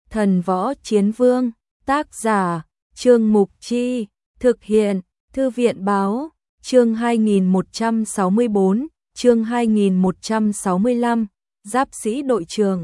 Thần Võ Chiến Vương, tác giả, Trương Mục Chi, thực hiện, Thư viện Báo, chương 2164, chương 2165, Giáp sĩ đội trưởng.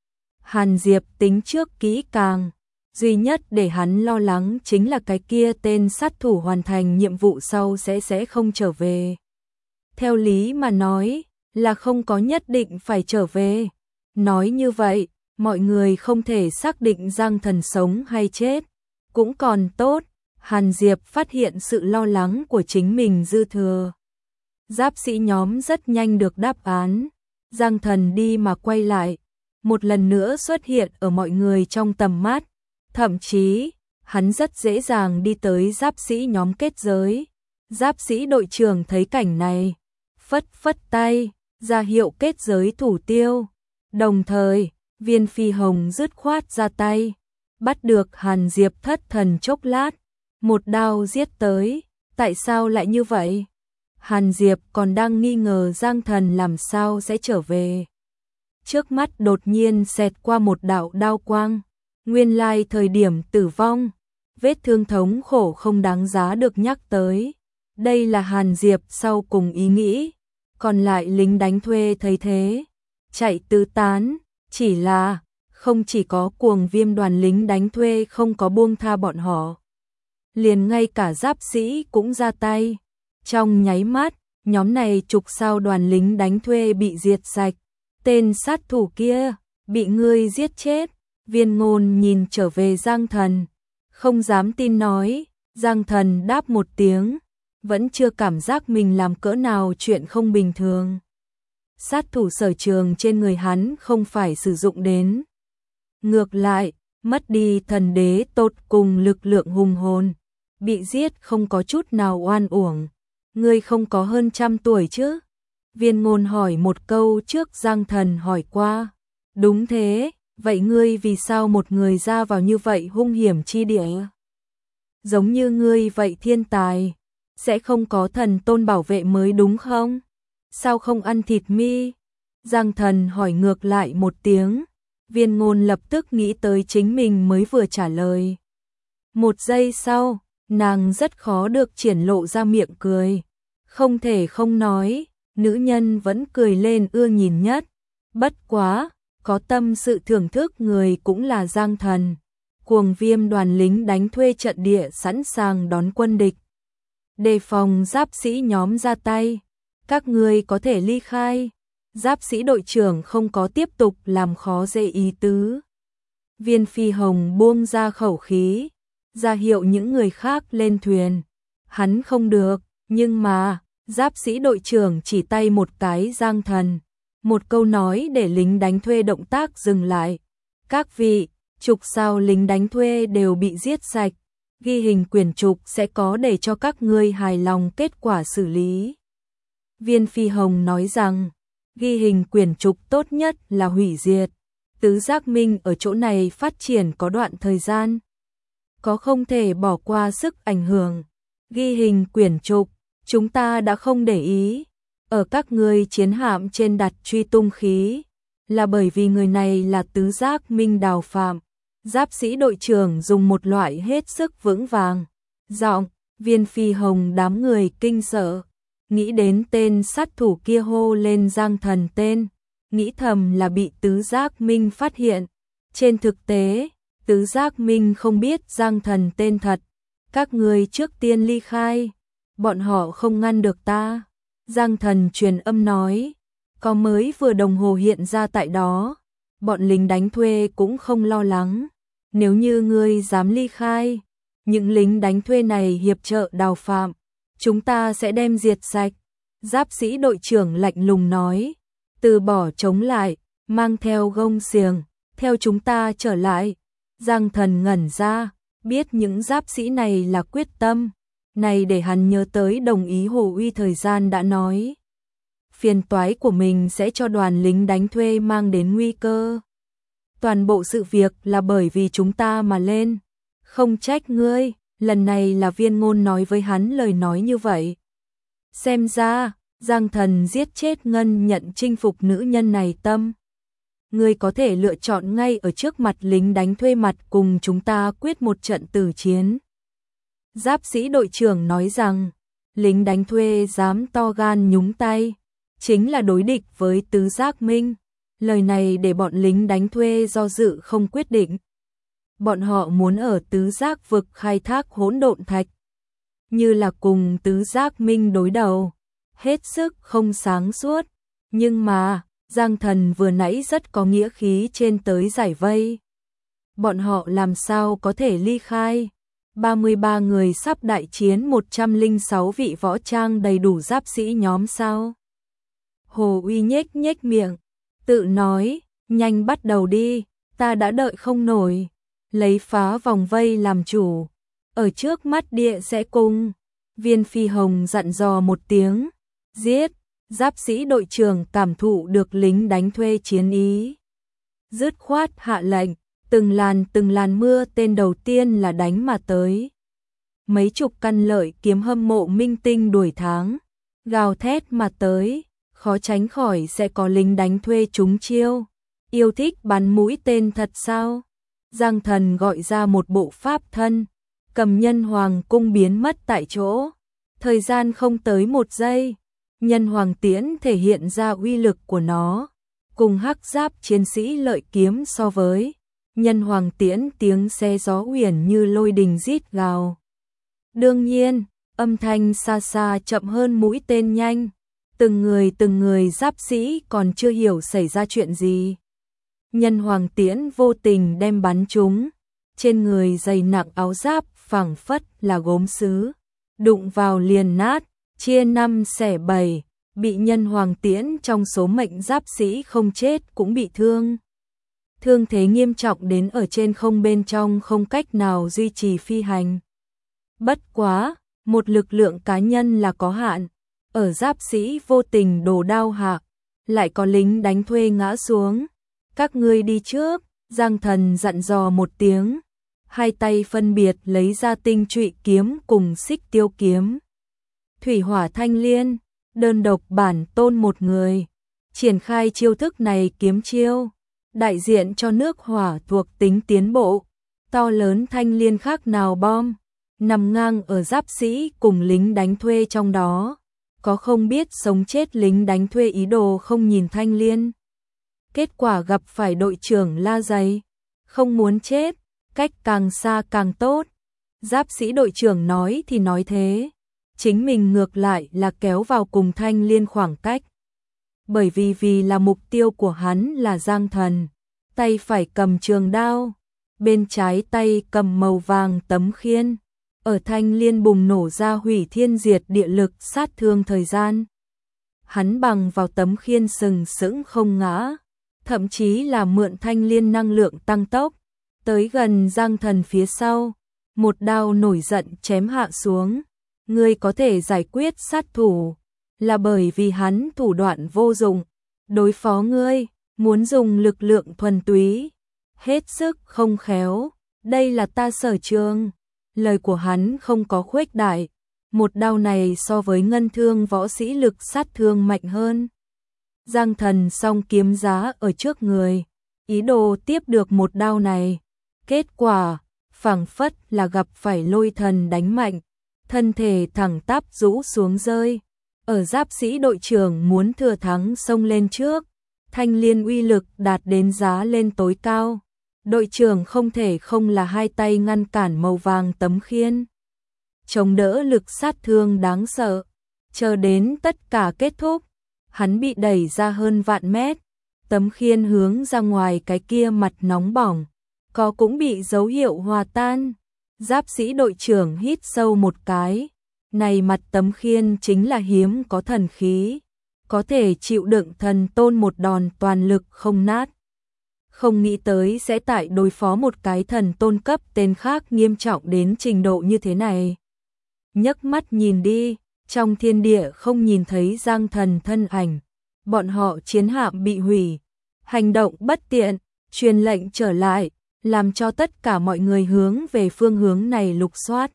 Hàn Diệp tính trước kỹ càng, duy nhất để hắn lo lắng chính là cái kia tên sát thủ hoàn thành nhiệm vụ sau sẽ không trở về. Theo lý mà nói, là không có nhất định phải trở về. Nói như vậy, mọi người không thể xác định Giang Thần sống hay chết. Cũng còn tốt, Hàn Diệp phát hiện sự lo lắng của chính mình dư thừa. Giáp sĩ nhóm rất nhanh được đáp án. Giang Thần đi mà quay lại, một lần nữa xuất hiện ở mọi người trong tầm mắt. Thậm chí, hắn rất dễ dàng đi tới giáp sĩ nhóm kết giới. Giáp sĩ đội trưởng thấy cảnh này, phất phất tay, ra hiệu kết giới thủ tiêu. Đồng thời, Viên Phi Hồng dứt khoát ra tay, bắt được Hàn Diệp thất thần chốc lát, một đao giết tới. Tại sao lại như vậy? Hàn Diệp còn đang nghi ngờ Giang Thần làm sao sẽ trở về. Trước mắt đột nhiên xẹt qua một đạo đao quang. Nguyên lai thời điểm tử vong, vết thương thống khổ không đáng giá được nhắc tới. Đây là Hàn Diệp sau cùng ý nghĩ. Còn lại lính đánh thuê thấy thế, chạy tứ tán. Chỉ là, không chỉ có Cuồng Viêm đoàn lính đánh thuê không có buông tha bọn họ, liền ngay cả giáp sĩ cũng ra tay. Trong nháy mắt, nhóm này chục sao đoàn lính đánh thuê bị diệt sạch. Tên sát thủ kia, bị ngươi giết chết. Viên Ngôn nhìn trở về Giang Thần, không dám tin nói. Giang Thần đáp một tiếng, vẫn chưa cảm giác mình làm cỡ nào chuyện không bình thường. Sát thủ sở trường trên người hắn không phải sử dụng đến. Ngược lại, mất đi thần đế tột cùng lực lượng hùng hồn, bị giết không có chút nào oan uổng. Ngươi không có hơn 100 tuổi chứ? Viên Ngôn hỏi một câu trước Giang Thần hỏi qua. Đúng thế, vậy ngươi vì sao một người ra vào như vậy hung hiểm chi địa? Giống như ngươi vậy thiên tài, sẽ không có thần tôn bảo vệ mới đúng không? Sao không ăn thịt mi? Giang Thần hỏi ngược lại một tiếng. Viên Ngôn lập tức nghĩ tới chính mình mới vừa trả lời. Một giây sau, nàng rất khó được triển lộ ra miệng cười. Không thể không nói, nữ nhân vẫn cười lên ưa nhìn nhất. Bất quá, có tâm sự thưởng thức người cũng là Giang Thần. Cuồng Viêm đoàn lính đánh thuê trận địa sẵn sàng đón quân địch, đề phòng giáp sĩ nhóm ra tay. Các ngươi có thể ly khai. Giáp sĩ đội trưởng không có tiếp tục làm khó dễ ý tứ. Viên Phi Hồng buông ra khẩu khí, ra hiệu những người khác lên thuyền. Hắn không được, nhưng mà, giáp sĩ đội trưởng chỉ tay một cái Giang Thần. Một câu nói để lính đánh thuê động tác dừng lại. Các vị, chục sao lính đánh thuê đều bị giết sạch. Ghi hình quyển trục sẽ có để cho các ngươi hài lòng kết quả xử lý. Viên Phi Hồng nói rằng, ghi hình quyển trục tốt nhất là hủy diệt. Tứ Giác Minh ở chỗ này phát triển có đoạn thời gian, có không thể bỏ qua sức ảnh hưởng. Ghi hình quyển trục, chúng ta đã không để ý. Ở các ngươi chiến hạm trên đặt truy tung khí, là bởi vì người này là Tứ Giác Minh Đào Phạm. Giáp sĩ đội trưởng dùng một loại hết sức vững vàng giọng. Viên Phi Hồng đám người kinh sợ, nghĩ đến tên sát thủ kia hô lên Giang Thần tên, nghĩ thầm là bị Tứ Giác Minh phát hiện. Trên thực tế, Tứ Giác Minh không biết Giang Thần tên thật. Các ngươi trước tiên ly khai, bọn họ không ngăn được ta. Giang Thần truyền âm nói, có mới vừa đồng hồ hiện ra tại đó, bọn lính đánh thuê cũng không lo lắng. Nếu như ngươi dám ly khai, những lính đánh thuê này hiệp trợ Đào Phạm, chúng ta sẽ đem diệt sạch. Giáp sĩ đội trưởng lạnh lùng nói, từ bỏ chống lại, mang theo gông xiềng, theo chúng ta trở lại. Giang Thần ngẩn ra, biết những giáp sĩ này là quyết tâm. Này để hắn nhớ tới đồng ý Hồ Uy thời gian đã nói, phiền toái của mình sẽ cho đoàn lính đánh thuê mang đến nguy cơ. Toàn bộ sự việc là bởi vì chúng ta mà lên. Không trách ngươi. Lần này là Viên Ngôn nói với hắn lời nói như vậy. Xem ra, Giang Thần giết chết Ngân Nhận chinh phục nữ nhân này tâm. ngươi có thể lựa chọn ngay ở trước mặt lính đánh thuê mặt cùng chúng ta quyết một trận tử chiến. Giáp sĩ đội trưởng nói rằng, lính đánh thuê dám to gan nhúng tay, chính là đối địch với Tứ Giác Minh. Lời này để bọn lính đánh thuê do dự không quyết định. Bọn họ muốn ở Tứ Giác vực khai thác hỗn độn thạch, như là cùng Tứ Giác Minh đối đầu, hết sức không sáng suốt. Nhưng mà, Giang Thần vừa nãy rất có nghĩa khí trên tới giải vây. Bọn họ làm sao có thể ly khai? 33 người sắp đại chiến 106 vị võ trang đầy đủ giáp sĩ nhóm sao? Hồ Uy nhếch nhếch miệng, tự nói, nhanh bắt đầu đi, ta đã đợi không nổi. Lấy phá vòng vây làm chủ, ở trước mắt địa sẽ cung. Viên Phi Hồng dặn dò một tiếng, giết. Giáp sĩ đội trưởng cảm thụ được lính đánh thuê chiến ý, dứt khoát hạ lệnh, từng làn mưa tên đầu tiên là đánh mà tới. Mấy chục căn lợi kiếm hâm mộ minh tinh đuổi tháng, gào thét mà tới, khó tránh khỏi sẽ có lính đánh thuê trúng chiêu. Yêu thích bắn mũi tên thật sao? Giang Thần gọi ra một bộ pháp thân, cầm nhân hoàng cung biến mất tại chỗ. Thời gian không tới 1 giây, nhân hoàng tiễn thể hiện ra uy lực của nó, cùng hắc giáp chiến sĩ lợi kiếm so với. Nhân hoàng tiễn tiếng xe gió uyển như lôi đình rít gào. Đương nhiên, âm thanh xa xa chậm hơn mũi tên nhanh. Từng người giáp sĩ còn chưa hiểu xảy ra chuyện gì. Nhân hoàng tiễn vô tình đem bắn chúng. Trên người dày nặng áo giáp phảng phất là gốm sứ. Đụng vào liền nát, chia 5 xẻ 7. Bị nhân hoàng tiễn trong số mệnh giáp sĩ không chết cũng bị thương. Thương thế nghiêm trọng đến ở trên không bên trong không cách nào duy trì phi hành. Bất quá, một lực lượng cá nhân là có hạn. Ở giáp sĩ vô tình đổ đao hạ, lại có lính đánh thuê ngã xuống. Các ngươi đi trước, Giang Thần dặn dò một tiếng. Hai tay phân biệt lấy ra tinh trụy kiếm cùng xích tiêu kiếm. Thủy hỏa thanh liên, đơn độc bản tôn một người. Triển khai chiêu thức này kiếm chiêu, đại diện cho nước hỏa thuộc tính tiến bộ. To lớn thanh liên khác nào bom, nằm ngang ở giáp sĩ cùng lính đánh thuê trong đó. Có không biết sống chết lính đánh thuê ý đồ không nhìn thanh liên. Kết quả gặp phải đội trưởng la giày, không muốn chết, cách càng xa càng tốt. Giáp sĩ đội trưởng nói thì nói thế, chính mình ngược lại là kéo vào cùng thanh liên khoảng cách. Bởi vì là mục tiêu của hắn là Giang Thần, tay phải cầm trường đao, bên trái tay cầm màu vàng tấm khiên. Ở thanh liên bùng nổ ra hủy thiên diệt địa lực sát thương thời gian. Hắn bằng vào tấm khiên sừng sững không ngã, thậm chí là mượn thanh liên năng lượng tăng tốc, tới gần Giang Thần phía sau, một đao nổi giận chém hạ xuống. Ngươi có thể giải quyết sát thủ, là bởi vì hắn thủ đoạn vô dụng, đối phó ngươi, muốn dùng lực lượng thuần túy, hết sức không khéo, đây là ta sở trường. Lời của hắn không có khuếch đại, một đao này so với ngân thương võ sĩ lực sát thương mạnh hơn. Giang Thần song kiếm giá ở trước người, ý đồ tiếp được một đao này. Kết quả, phảng phất là gặp phải lôi thần đánh mạnh, thân thể thẳng tắp rũ xuống rơi. Ở giáp sĩ đội trưởng muốn thừa thắng xông lên trước, thanh liên uy lực đạt đến giá lên tối cao. Đội trưởng không thể không là hai tay ngăn cản màu vàng tấm khiên, chống đỡ lực sát thương đáng sợ. Chờ đến tất cả kết thúc, hắn bị đẩy ra hơn vạn mét, tấm khiên hướng ra ngoài cái kia mặt nóng bỏng, có cũng bị dấu hiệu hòa tan. Giáp sĩ đội trưởng hít sâu một cái, này mặt tấm khiên chính là hiếm có thần khí, có thể chịu đựng thần tôn một đòn toàn lực không nát. Không nghĩ tới sẽ tại đối phó một cái thần tôn cấp tên khác nghiêm trọng đến trình độ như thế này. Nhấc mắt nhìn đi, trong thiên địa không nhìn thấy Giang Thần thân ảnh, bọn họ chiến hạm bị hủy, hành động bất tiện, truyền lệnh trở lại, làm cho tất cả mọi người hướng về phương hướng này lục soát.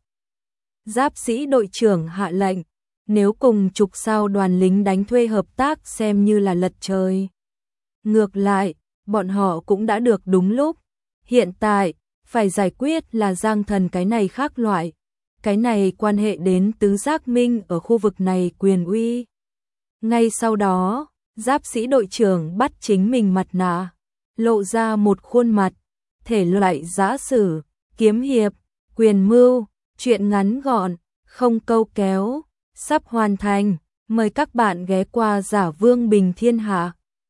Giáp sĩ đội trưởng hạ lệnh, nếu cùng trục sao đoàn lính đánh thuê hợp tác xem như là lật trời. Ngược lại, bọn họ cũng đã được đúng lúc. Hiện tại, phải giải quyết là Giang Thần cái này khác loại. Cái này quan hệ đến tứ giác minh ở khu vực này quyền uy. Ngay sau đó, Giáp sĩ đội trưởng bắt chính mình mặt nạ, lộ ra một khuôn mặt, thể loại giã sử, kiếm hiệp, quyền mưu, chuyện ngắn gọn, không câu kéo, sắp hoàn thành, mời các bạn ghé qua Giả Vương Bình Thiên Hạ.